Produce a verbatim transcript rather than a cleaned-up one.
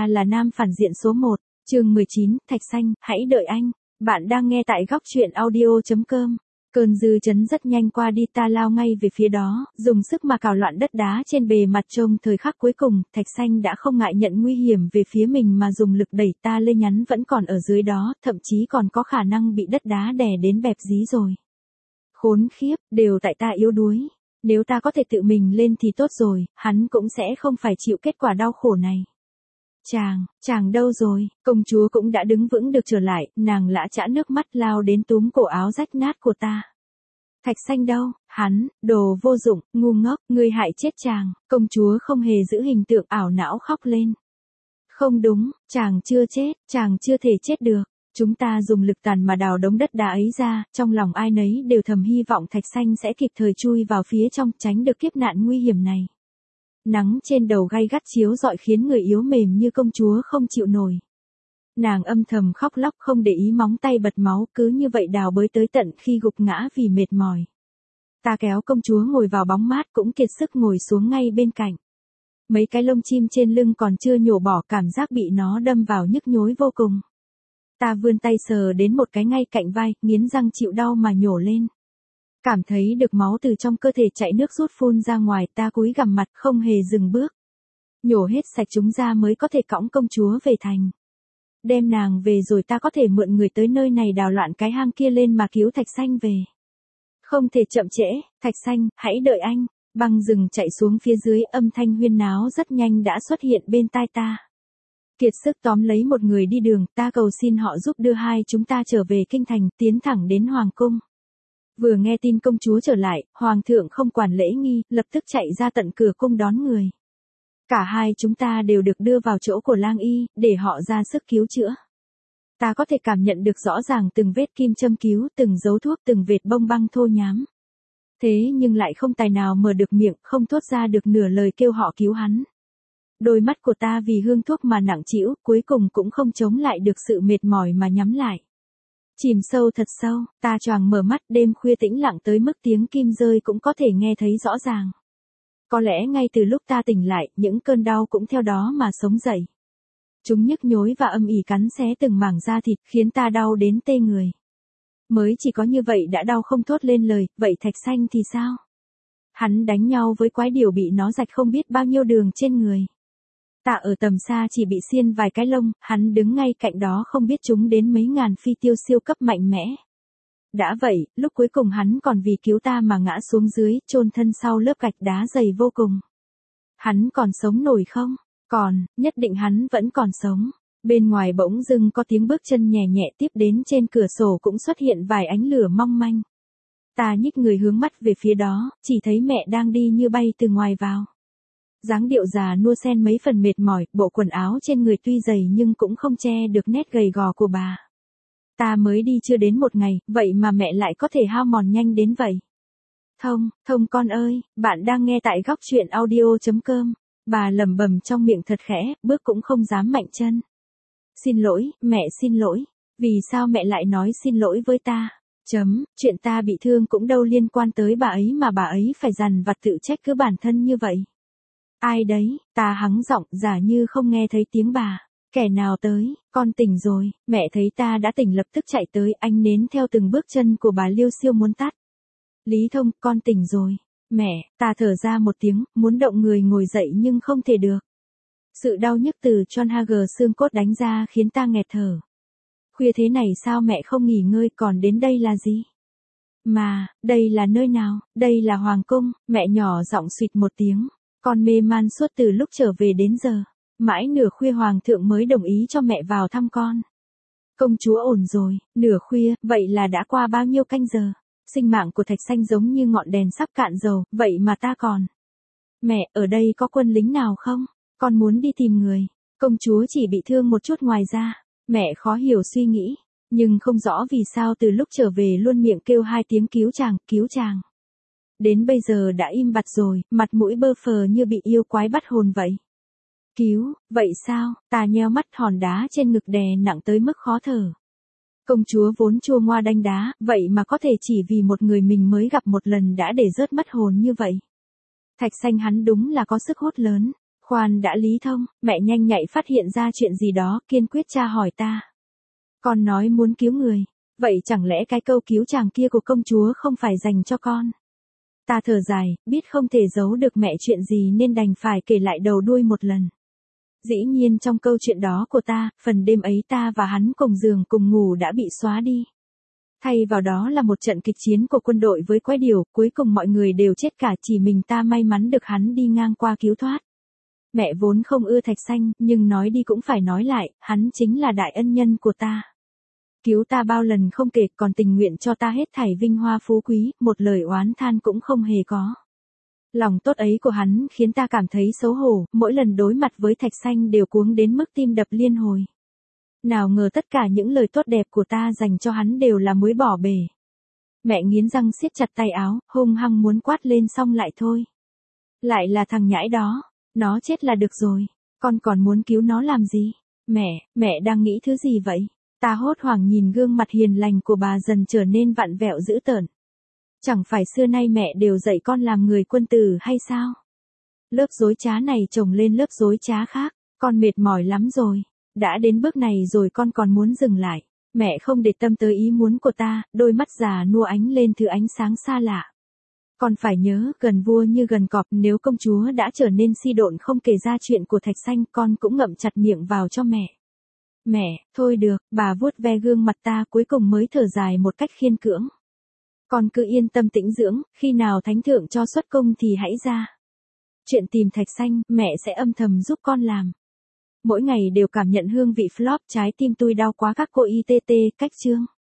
ta là nam phản diện số một, chương mười chín, Thạch Xanh, hãy đợi anh. Bạn đang nghe tại góc truyện audio chấm com. Cơn dư chấn rất nhanh qua đi, ta lao ngay về phía đó, dùng sức mà cào loạn đất đá trên bề mặt. Trông thời khắc cuối cùng, Thạch Xanh đã không ngại nhận nguy hiểm về phía mình mà dùng lực đẩy ta lên, nhắn vẫn còn ở dưới đó, thậm chí còn có khả năng bị đất đá đè đến bẹp dí rồi. Khốn khiếp, đều tại ta yếu đuối. Nếu ta có thể tự mình lên thì tốt rồi, hắn cũng sẽ không phải chịu kết quả đau khổ này. Chàng, chàng đâu rồi? Công chúa cũng đã đứng vững được trở lại, nàng lã chã nước mắt lao đến túm cổ áo rách nát của ta. Thạch Xanh đâu? Hắn, đồ vô dụng, ngu ngốc, ngươi hại chết chàng. Công chúa không hề giữ hình tượng, ảo não khóc lên. Không đúng, chàng chưa chết, chàng chưa thể chết được. Chúng ta dùng lực tàn mà đào đống đất đá ấy ra, trong lòng ai nấy đều thầm hy vọng Thạch Xanh sẽ kịp thời chui vào phía trong, tránh được kiếp nạn nguy hiểm này. Nắng trên đầu gay gắt chiếu rọi khiến người yếu mềm như công chúa không chịu nổi. Nàng âm thầm khóc lóc không để ý móng tay bật máu, cứ như vậy đào bới tới tận khi gục ngã vì mệt mỏi. Ta kéo công chúa ngồi vào bóng mát, cũng kiệt sức ngồi xuống ngay bên cạnh. Mấy cái lông chim trên lưng còn chưa nhổ bỏ, cảm giác bị nó đâm vào nhức nhối vô cùng. Ta vươn tay sờ đến một cái ngay cạnh vai, nghiến răng chịu đau mà nhổ lên. Cảm thấy được máu từ trong cơ thể chảy nước rút phun ra ngoài, ta cúi gằm mặt không hề dừng bước. Nhổ hết sạch chúng ra mới có thể cõng công chúa về thành. Đem nàng về rồi ta có thể mượn người tới nơi này đào loạn cái hang kia lên mà cứu Thạch Xanh về. Không thể chậm trễ, Thạch Xanh, hãy đợi anh. Băng rừng chạy xuống phía dưới, âm thanh huyên náo rất nhanh đã xuất hiện bên tai ta. Kiệt sức tóm lấy một người đi đường, ta cầu xin họ giúp đưa hai chúng ta trở về kinh thành, tiến thẳng đến hoàng cung. Vừa nghe tin công chúa trở lại, hoàng thượng không quản lễ nghi, lập tức chạy ra tận cửa cung đón người. Cả hai chúng ta đều được đưa vào chỗ của lang y, để họ ra sức cứu chữa. Ta có thể cảm nhận được rõ ràng từng vết kim châm cứu, từng dấu thuốc, từng vệt bông băng thô nhám. Thế nhưng lại không tài nào mở được miệng, không thốt ra được nửa lời kêu họ cứu hắn. Đôi mắt của ta vì hương thuốc mà nặng trĩu, cuối cùng cũng không chống lại được sự mệt mỏi mà nhắm lại. Chìm sâu thật sâu, ta choàng mở mắt, đêm khuya tĩnh lặng tới mức tiếng kim rơi cũng có thể nghe thấy rõ ràng. Có lẽ ngay từ lúc ta tỉnh lại, những cơn đau cũng theo đó mà sống dậy. Chúng nhức nhối và âm ỉ cắn xé từng mảng da thịt, khiến ta đau đến tê người. Mới chỉ có như vậy đã đau không thốt lên lời, vậy Thạch Xanh thì sao? Hắn đánh nhau với quái điểu bị nó rạch không biết bao nhiêu đường trên người. Ta ở tầm xa chỉ bị xiên vài cái lông, hắn đứng ngay cạnh đó không biết chúng đến mấy ngàn phi tiêu siêu cấp mạnh mẽ. Đã vậy, lúc cuối cùng hắn còn vì cứu ta mà ngã xuống dưới, chôn thân sau lớp gạch đá dày vô cùng. Hắn còn sống nổi không? Còn, nhất định hắn vẫn còn sống. Bên ngoài bỗng dưng có tiếng bước chân nhẹ nhẹ, tiếp đến trên cửa sổ cũng xuất hiện vài ánh lửa mong manh. Ta nhích người hướng mắt về phía đó, chỉ thấy mẹ đang đi như bay từ ngoài vào. Dáng điệu già nua xen mấy phần mệt mỏi, bộ quần áo trên người tuy dày nhưng cũng không che được nét gầy gò của bà. Ta mới đi chưa đến một ngày, vậy mà mẹ lại có thể hao mòn nhanh đến vậy. Thông, Thông con ơi, bạn đang nghe tại góc truyện audio chấm com. Bà lẩm bẩm trong miệng thật khẽ, bước cũng không dám mạnh chân. Xin lỗi, mẹ xin lỗi. Vì sao mẹ lại nói xin lỗi với ta? Chấm, chuyện ta bị thương cũng đâu liên quan tới bà ấy mà bà ấy phải dằn vặt tự trách cứ bản thân như vậy. Ai đấy? Ta hắng giọng, giả như không nghe thấy tiếng bà. Kẻ nào tới? Con tỉnh rồi. Mẹ thấy ta đã tỉnh lập tức chạy tới, ánh nến theo từng bước chân của bà liêu xiêu muốn tắt. Lý Thông, con tỉnh rồi. Mẹ, ta thở ra một tiếng, muốn động người ngồi dậy nhưng không thể được. Sự đau nhức từ John Hager xương cốt đánh ra khiến ta nghẹt thở. Khuya thế này sao mẹ không nghỉ ngơi, còn đến đây là gì? Mà, đây là nơi nào? Đây là hoàng cung. Mẹ nhỏ giọng suýt một tiếng. Con mê man suốt từ lúc trở về đến giờ. Mãi nửa khuya hoàng thượng mới đồng ý cho mẹ vào thăm con. Công chúa ổn rồi. Nửa khuya, vậy là đã qua bao nhiêu canh giờ? Sinh mạng của Thạch Xanh giống như ngọn đèn sắp cạn dầu, vậy mà ta còn. Mẹ, ở đây có quân lính nào không? Con muốn đi tìm người. Công chúa chỉ bị thương một chút ngoài ra. Mẹ khó hiểu suy nghĩ, nhưng không rõ vì sao từ lúc trở về luôn miệng kêu hai tiếng cứu chàng, cứu chàng. Đến bây giờ đã im bặt rồi, mặt mũi bơ phờ như bị yêu quái bắt hồn vậy. Cứu, vậy sao? Ta nheo mắt, hòn đá trên ngực đè nặng tới mức khó thở. Công chúa vốn chua ngoa đanh đá, vậy mà có thể chỉ vì một người mình mới gặp một lần đã để rớt mất hồn như vậy. Thạch Xanh hắn đúng là có sức hút lớn. Khoan đã Lý Thông, mẹ nhanh nhạy phát hiện ra chuyện gì đó, kiên quyết tra hỏi ta. Con nói muốn cứu người, vậy chẳng lẽ cái câu cứu chàng kia của công chúa không phải dành cho con? Ta thở dài, biết không thể giấu được mẹ chuyện gì nên đành phải kể lại đầu đuôi một lần. Dĩ nhiên trong câu chuyện đó của ta, phần đêm ấy ta và hắn cùng giường cùng ngủ đã bị xóa đi. Thay vào đó là một trận kịch chiến của quân đội với quái điểu, cuối cùng mọi người đều chết cả, chỉ mình ta may mắn được hắn đi ngang qua cứu thoát. Mẹ vốn không ưa Thạch Xanh, nhưng nói đi cũng phải nói lại, hắn chính là đại ân nhân của ta. Cứu ta bao lần không kể, còn tình nguyện cho ta hết thảy vinh hoa phú quý, một lời oán than cũng không hề có. Lòng tốt ấy của hắn khiến ta cảm thấy xấu hổ, mỗi lần đối mặt với Thạch Xanh đều cuống đến mức tim đập liên hồi. Nào ngờ tất cả những lời tốt đẹp của ta dành cho hắn đều là muối bỏ bể. Mẹ nghiến răng siết chặt tay áo, hung hăng muốn quát lên xong lại thôi. Lại là thằng nhãi đó, nó chết là được rồi, con còn muốn cứu nó làm gì? Mẹ, mẹ đang nghĩ thứ gì vậy? Ta hốt hoảng nhìn gương mặt hiền lành của bà dần trở nên vặn vẹo dữ tợn. Chẳng phải xưa nay mẹ đều dạy con làm người quân tử hay sao? Lớp dối trá này chồng lên lớp dối trá khác, con mệt mỏi lắm rồi. Đã đến bước này rồi con còn muốn dừng lại. Mẹ không để tâm tới ý muốn của ta, đôi mắt già nua ánh lên thứ ánh sáng xa lạ. Con phải nhớ, gần vua như gần cọp, nếu công chúa đã trở nên si độn không kể ra chuyện của Thạch Xanh, con cũng ngậm chặt miệng vào cho mẹ. Mẹ, thôi được, bà vuốt ve gương mặt ta cuối cùng mới thở dài một cách khiên cưỡng. Con cứ yên tâm tĩnh dưỡng, khi nào thánh thượng cho xuất cung thì hãy ra. Chuyện tìm Thạch Xanh, mẹ sẽ âm thầm giúp con làm. Mỗi ngày đều cảm nhận hương vị flop, trái tim tôi đau quá các cô i tê tê, cách chương.